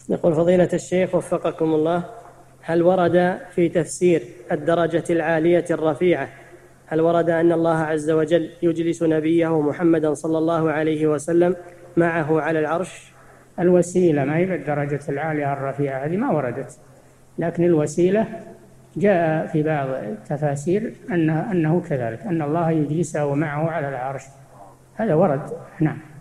يقول فضيلة الشيخ وفقكم الله، هل ورد في تفسير الدرجة العالية الرفيعة، هل ورد أن الله عز وجل يجلس نبيه محمدا صلى الله عليه وسلم معه على العرش؟ الوسيلة ما هي بالدرجة العالية الرفيعة، هذه ما وردت، لكن الوسيلة جاء في بعض التفاسير أنه كذلك، أن الله يجلسه معه على العرش، هذا ورد. نعم.